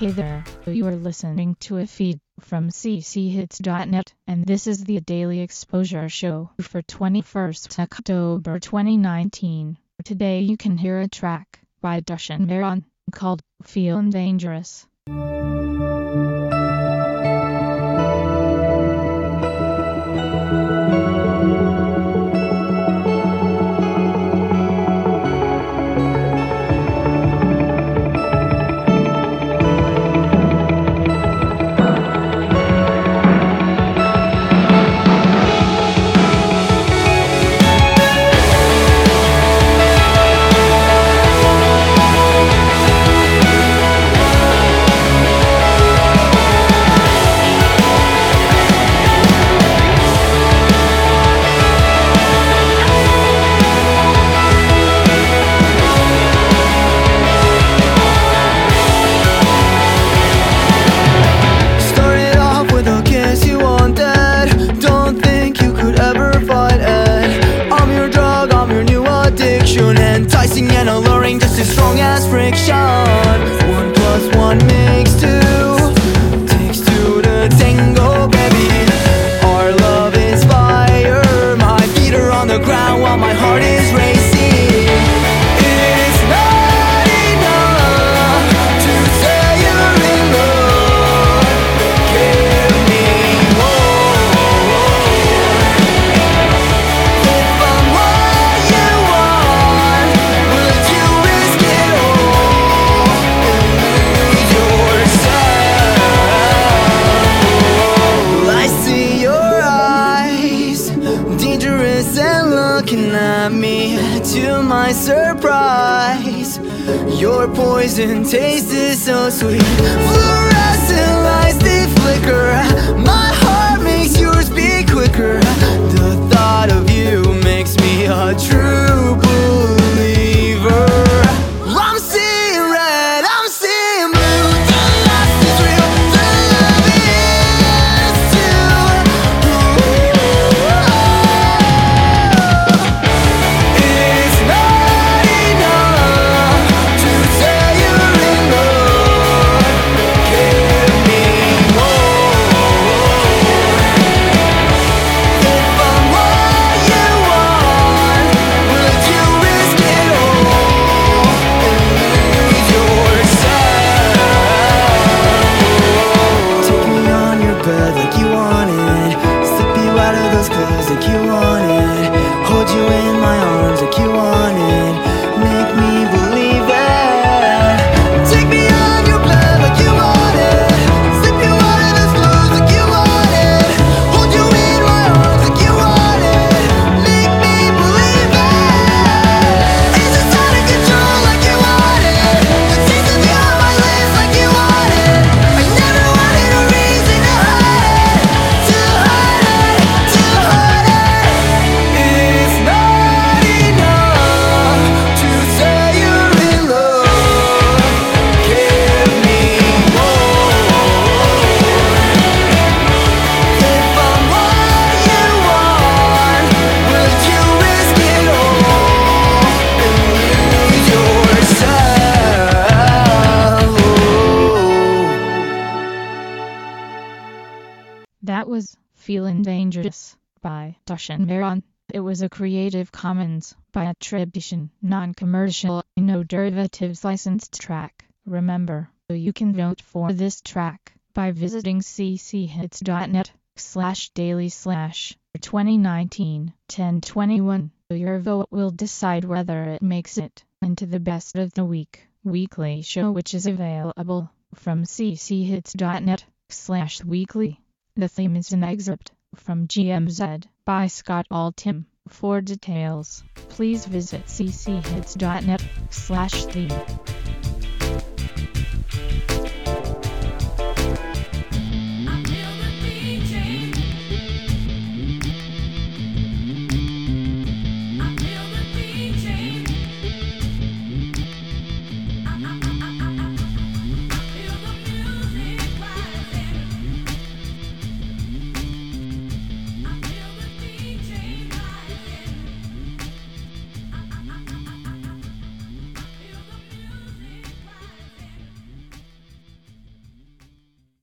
Hey there, you are listening to a feed from cchits.net, and this is the Daily Exposure Show for 21st October 2019. Today you can hear a track by Dushan Maron called Feelin' Dangerous. Enticing and alluring, just as strong as friction. 1 plus 1 makes 2. Takes 2 to tango, baby. Our love is fire. My feet are on the ground while my heart is racing. It's not enough to say you're in love. Give me more. If I'm what you want, would you risk it all and lose yourself? I see your eyes, dangerous and looking at me. To my surprise, your poison taste is so sweet. Fluorescent lights, they flicker. My heart makes yours beat quicker. The thought of you makes me a true believer. I'm seeing red, I'm seeing blue. The lust is real, the love is too. It's not enough to say you're in love. Give me more. If I'm what you want, would you risk it all and lose yourself? Take me on your bed like you wanted. Slip you out of those clothes like you wanted. Hold you in my arms like you wanted. Make me believe it. Take me on your bed like you wanted. Slip you out of those clothes like you wanted. Hold you in my arms like you wanted. Make me believe it. Is this out of control like you wanted? The taste of you on my lips like you wanted. I never wanted a reason to hide it. To hide it, to hide it. It's not enough to say you're in love. Give me more. If I'm what you want, would you risk it all and lose yourself? That was Feelin' Dangerous by Dushan Maron. It was a Creative Commons by attribution, non-commercial, no derivatives licensed track. Remember, you can vote for this track by visiting cchits.net/daily/2019-1021. Your vote will decide whether it makes it into the best of the week weekly show, which is available from cchits.net/weekly. The theme is an excerpt from GMZ by Scott Altham. For details, please visit cchits.net/theme.